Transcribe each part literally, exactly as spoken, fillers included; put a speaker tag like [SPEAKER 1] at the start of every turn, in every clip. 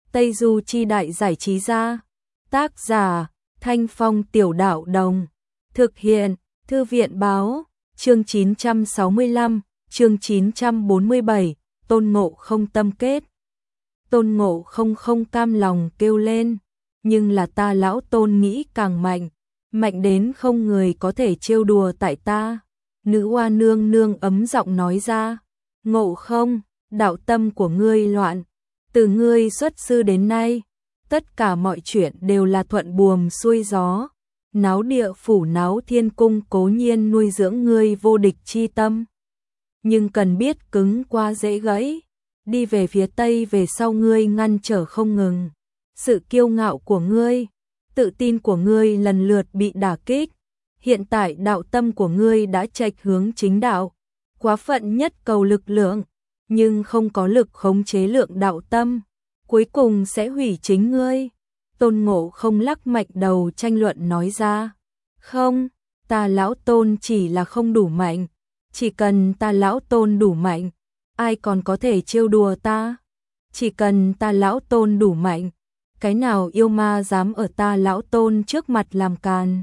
[SPEAKER 1] Tây Du Chi Đại Giải Trí Gia. Tác giả Thanh Phong Tiểu Đạo Đồng. Thực hiện Thư viện Báo. Chương chín trăm sáu mươi lăm, chương chín trăm bốn mươi bảy, Tôn Ngộ Không tâm kết. Tôn Ngộ Không không cam lòng kêu lên, nhưng là ta lão Tôn nghĩ càng mạnh, mạnh đến không người có thể trêu đùa tại ta. Nữ Hoa Nương Nương ấm giọng nói ra, Ngộ Không, đạo tâm của ngươi loạn, từ ngươi xuất sư đến nay, tất cả mọi chuyện đều là thuận buồm xuôi gió. Náo địa phủ náo thiên cung cố nhiên nuôi dưỡng ngươi vô địch chi tâm, nhưng cần biết cứng qua dễ gãy, đi về phía Tây về sau ngươi ngăn trở không ngừng. Sự kiêu ngạo của ngươi, tự tin của ngươi lần lượt bị đả kích, hiện tại đạo tâm của ngươi đã chệch hướng chính đạo, quá phận nhất cầu lực lượng, nhưng không có lực khống chế lượng đạo tâm, cuối cùng sẽ hủy chính ngươi. Tôn Ngộ Không lắc mạnh đầu tranh luận nói ra, không, ta lão Tôn chỉ là không đủ mạnh, chỉ cần ta lão Tôn đủ mạnh, ai còn có thể trêu đùa ta, chỉ cần ta lão Tôn đủ mạnh, cái nào yêu ma dám ở ta lão Tôn trước mặt làm càn.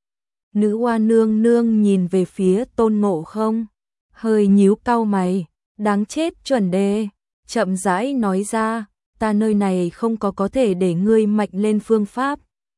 [SPEAKER 1] Nữ Hoa Nương Nương nhìn về phía Tôn Ngộ Không, hơi nhíu cau mày, đáng chết chuẩn đề, chậm rãi nói ra, ta nơi này không có có thể để ngươi mạnh lên phương pháp.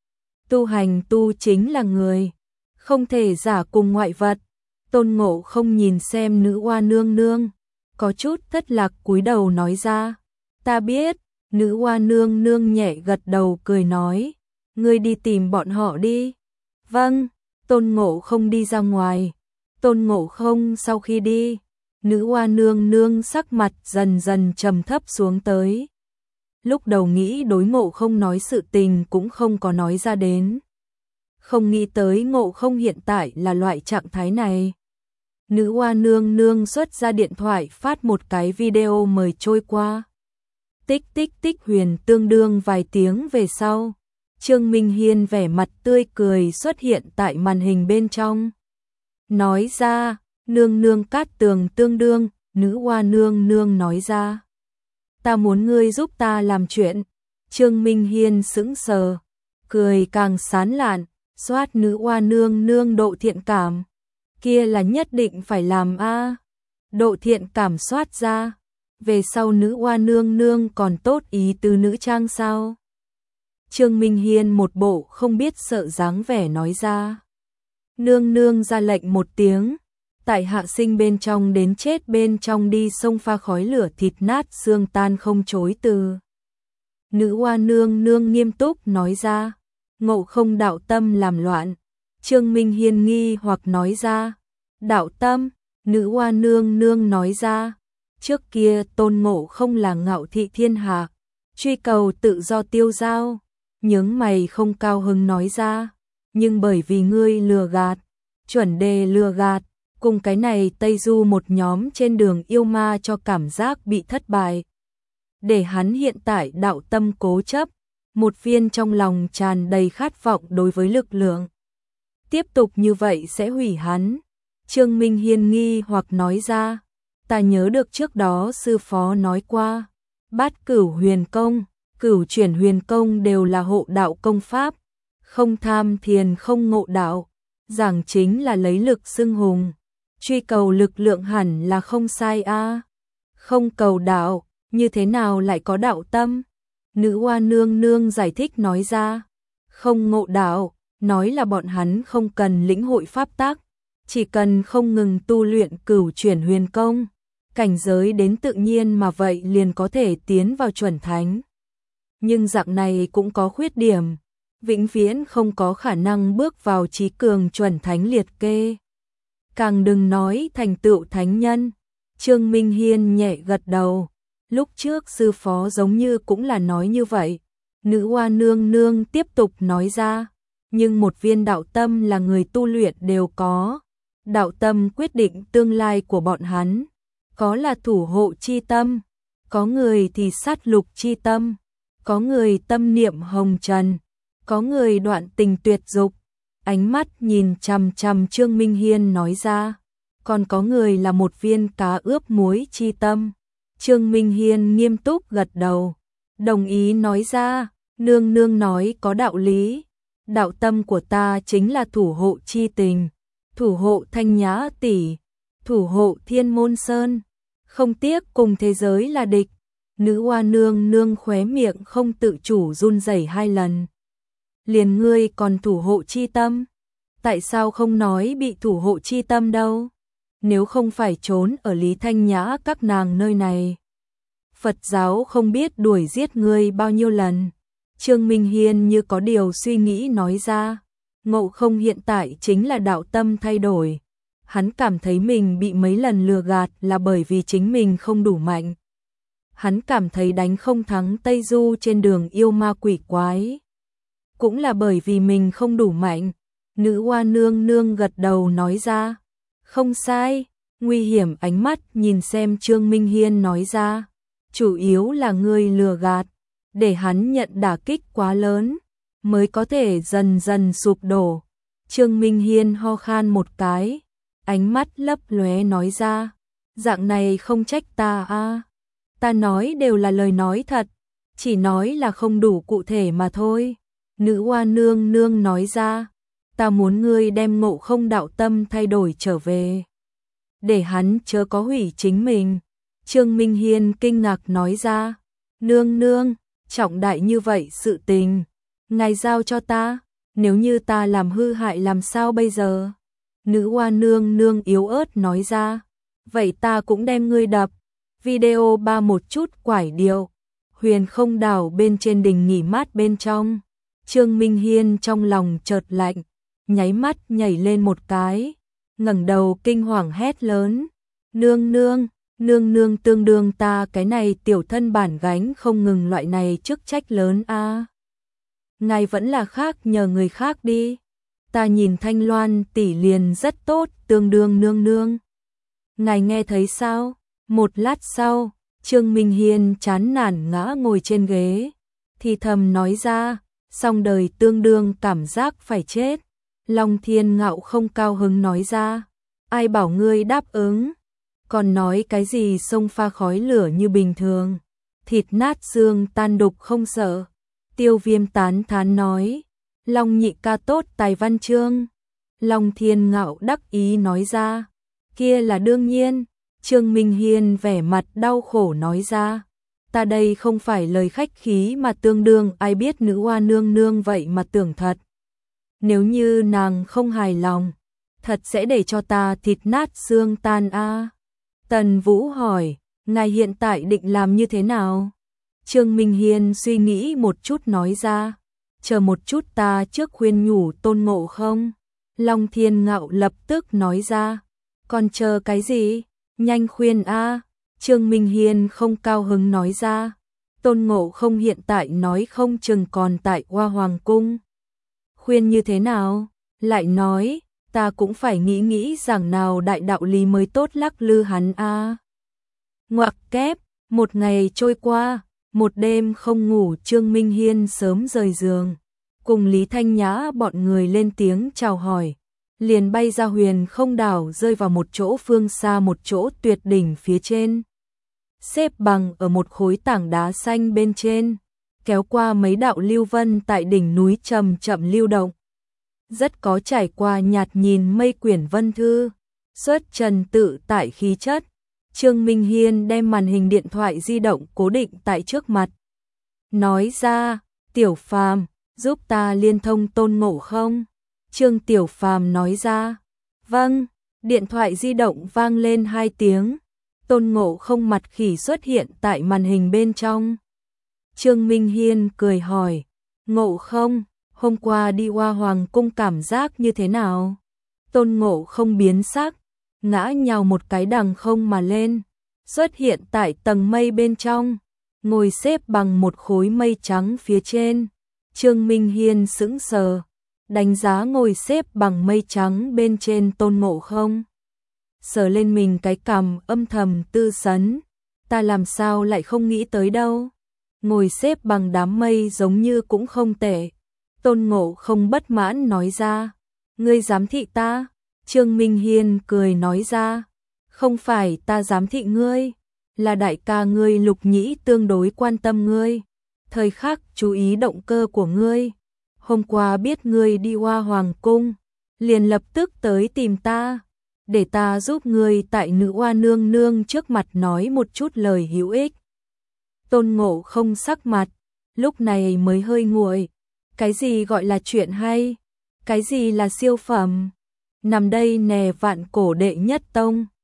[SPEAKER 1] Tu hành tu chính là người, không thể giả cùng ngoại vật. Tôn Ngộ Không nhìn xem Nữ Hoa Nương Nương, có chút thất lạc cúi đầu nói ra, ta biết. Nữ Hoa Nương Nương nhẹ gật đầu cười nói, ngươi đi tìm bọn họ đi. Vâng. Tôn Ngộ Không đi ra ngoài. Tôn Ngộ Không sau khi đi, Nữ Hoa Nương Nương sắc mặt dần dần trầm thấp xuống tới. Lúc đầu nghĩ đối Ngộ Không nói sự tình cũng không có nói ra đến. Không nghĩ tới Ngộ Không hiện tại là loại trạng thái này. Nữ Hoa Nương Nương xuất ra điện thoại phát một cái video mời trôi qua. Tích tích tích huyền tương đương vài tiếng về sau, Trương Minh Hiên vẻ mặt tươi cười xuất hiện tại màn hình bên trong. Nói ra, nương nương cát tường tương đương, Nữ Hoa Nương Nương nói ra. Ta muốn ngươi giúp ta làm chuyện. Trương Minh Hiên sững sờ, cười càng sán lạn, xoát Nữ Hoa Nương Nương độ thiện cảm. Kia là nhất định phải làm a. Độ thiện cảm xoát ra. Về sau Nữ Hoa Nương Nương còn tốt ý từ nữ trang sao? Trương Minh Hiên một bộ không biết sợ dáng vẻ nói ra. Nương nương ra lệnh một tiếng, tại hạ sinh bên trong đến chết bên trong đi sông pha khói lửa thịt nát xương tan không chối từ. Nữ Hoa Nương Nương nghiêm túc nói ra, Ngộ Không đạo tâm làm loạn. Trương Minh Hiên nghi hoặc nói ra, đạo tâm. Nữ Hoa Nương Nương nói ra, trước kia Tôn Ngộ Không là ngạo thị thiên hạ, truy cầu tự do tiêu dao. Nhướng mày không cao hứng nói ra, nhưng bởi vì ngươi lừa gạt, chuẩn đề lừa gạt, cùng cái này Tây Du một nhóm trên đường yêu ma cho cảm giác bị thất bại. Để hắn hiện tại đạo tâm cố chấp, một viên trong lòng tràn đầy khát vọng đối với lực lượng. Tiếp tục như vậy sẽ hủy hắn. Trương Minh Hiên nghi hoặc nói ra, ta nhớ được trước đó sư phó nói qua, Bát Cửu Huyền Công, Cửu Chuyển Huyền Công đều là hộ đạo công pháp, không tham thiền không ngộ đạo, giảng chính là lấy lực xưng hùng, truy cầu lực lượng hẳn là không sai a. Không cầu đạo, như thế nào lại có đạo tâm? Nữ Hoa Nương Nương giải thích nói ra, không ngộ đạo, nói là bọn hắn không cần lĩnh hội pháp tắc, chỉ cần không ngừng tu luyện Cửu Chuyển Huyền Công, cảnh giới đến tự nhiên mà vậy liền có thể tiến vào chuẩn thánh. Nhưng dạng này cũng có khuyết điểm, vĩnh viễn không có khả năng bước vào trí cường chuẩn thánh liệt kê. Càng đừng nói thành tựu thánh nhân. Trương Minh Hiên nhẹ gật đầu, lúc trước sư phó giống như cũng là nói như vậy. Nữ Hoa Nương Nương tiếp tục nói ra, nhưng một viên đạo tâm là người tu luyện đều có. Đạo tâm quyết định tương lai của bọn hắn, có là thủ hộ chi tâm, có người thì sát lục chi tâm, có người tâm niệm hồng trần, có người đoạn tình tuyệt dục. Ánh mắt nhìn chằm chằm Trương Minh Hiên nói ra, còn có người là một viên cá ướp muối chi tâm. Trương Minh Hiên nghiêm túc gật đầu, đồng ý nói ra, nương nương nói có đạo lý. Đạo tâm của ta chính là thủ hộ chi tình, thủ hộ Thanh Nhã tỷ, thủ hộ Thiên Môn Sơn, không tiếc cùng thế giới là địch. Nữ hoa nương nương khóe miệng không tự chủ run rẩy hai lần. Liền ngươi còn thủ hộ chi tâm, tại sao không nói bị thủ hộ chi tâm đâu? Nếu không phải trốn ở Lý Thanh Nhã các nàng nơi này, Phật giáo không biết đuổi giết ngươi bao nhiêu lần. Trương Minh Hiên như có điều suy nghĩ nói ra, Ngộ Không hiện tại chính là đạo tâm thay đổi. Hắn cảm thấy mình bị mấy lần lừa gạt là bởi vì chính mình không đủ mạnh. Hắn cảm thấy đánh không thắng Tây Du trên đường yêu ma quỷ quái, cũng là bởi vì mình không đủ mạnh. Nữ hoa nương nương gật đầu nói ra, không sai. Nguy hiểm ánh mắt nhìn xem Trương Minh Hiên nói ra, chủ yếu là ngươi lừa gạt, để hắn nhận đả kích quá lớn, mới có thể dần dần sụp đổ. Trương Minh Hiên ho khan một cái, ánh mắt lấp lóe nói ra, dạng này không trách ta a, ta nói đều là lời nói thật, chỉ nói là không đủ cụ thể mà thôi. Nữ hoa nương nương nói ra, ta muốn ngươi đem Ngộ Không đạo tâm thay đổi trở về, để hắn chớ có hủy chính mình. Trương Minh Hiên kinh ngạc nói ra, nương nương, trọng đại như vậy sự tình, ngài giao cho ta, nếu như ta làm hư hại làm sao bây giờ? Nữ hoa nương nương yếu ớt nói ra, vậy ta cũng đem ngươi đập. Video ba một chút quải điệu, Huyền Không đảo bên trên đỉnh nghỉ mát bên trong. Trương Minh Hiên trong lòng chợt lạnh, nháy mắt nhảy lên một cái, ngẩng đầu kinh hoàng hét lớn, nương nương, nương nương tương đương ta cái này tiểu thân bản gánh không ngừng loại này chức trách lớn a. À. Ngài vẫn là khác nhờ người khác đi, ta nhìn Thanh Loan tỷ liền rất tốt, tương đương nương nương. Ngài nghe thấy sao? Một lát sau, Trương Minh Hiên chán nản ngã ngồi trên ghế, thì thầm nói ra, song đời tương đương cảm giác phải chết. Long Thiên Ngạo không cao hứng nói ra, ai bảo ngươi đáp ứng, còn nói cái gì sông pha khói lửa như bình thường, thịt nát xương tan đục không sợ. Tiêu Viêm tán thán nói, Long nhị ca tốt tài văn chương. Long Thiên Ngạo đắc ý nói ra, kia là đương nhiên. Trương Minh Hiên vẻ mặt đau khổ nói ra, ta đây không phải lời khách khí mà tương đương, ai biết nữ hoa nương nương vậy mà tưởng thật. Nếu như nàng không hài lòng, thật sẽ để cho ta thịt nát xương tan a. À. Tần Vũ hỏi, ngài hiện tại định làm như thế nào? Trương Minh Hiên suy nghĩ một chút nói ra, chờ một chút ta trước khuyên nhủ Tôn Ngộ Không. Long Thiên Ngạo lập tức nói ra, còn chờ cái gì? Nhanh khuyên a. À. Trương Minh Hiên không cao hứng nói ra, Tôn Ngộ Không hiện tại nói không chừng còn tại Hoa Hoàng cung. Khuyên như thế nào? Lại nói, ta cũng phải nghĩ nghĩ rằng nào đại đạo lý mới tốt lắc lư hắn a. À. Ngoặc kép, một ngày trôi qua, một đêm không ngủ, Trương Minh Hiên sớm rời giường, cùng Lý Thanh Nhã bọn người lên tiếng chào hỏi, liền bay ra Huyền Không đảo, rơi vào một chỗ phương xa, một chỗ tuyệt đỉnh phía trên. Xếp bằng ở một khối tảng đá xanh bên trên, kéo qua mấy đạo lưu vân tại đỉnh núi chậm chậm lưu động. Rất có trải qua nhạt nhìn mây quyển vân thư, xuất trần tự tại khí chất. Trương Minh Hiên đem màn hình điện thoại di động cố định tại trước mặt. Nói ra, Tiểu Phàm, giúp ta liên thông Tôn Ngộ Không. Trương Tiểu Phàm nói ra, vâng. Điện thoại di động vang lên hai tiếng. Tôn Ngộ Không mặt khỉ xuất hiện tại màn hình bên trong. Trương Minh Hiên cười hỏi, Ngộ Không, hôm qua đi Hoa Hoàng cung cảm giác như thế nào? Tôn Ngộ Không biến sắc, ngã nhào một cái đằng không mà lên, xuất hiện tại tầng mây bên trong, ngồi xếp bằng một khối mây trắng phía trên. Trương Minh Hiên sững sờ, đánh giá ngồi xếp bằng mây trắng bên trên Tôn Ngộ Không. Sờ lên mình cái cằm, âm thầm tư sấn, ta làm sao lại không nghĩ tới đâu. Ngồi xếp bằng đám mây giống như cũng không tệ. Tôn Ngộ Không bất mãn nói ra, ngươi giám thị ta? Trương Minh Hiên cười nói ra, không phải ta giám thị ngươi, là đại ca ngươi Lục Nhĩ tương đối quan tâm ngươi, thời khắc chú ý động cơ của ngươi. Hôm qua biết ngươi đi qua hoàng cung, liền lập tức tới tìm ta, để ta giúp ngươi tại nữ oa nương nương trước mặt nói một chút lời hữu ích. Tôn Ngộ Không sắc mặt, lúc này mới hơi nguội. Cái gì gọi là chuyện hay? Cái gì là siêu phẩm? Nằm đây nè vạn cổ đệ nhất tông.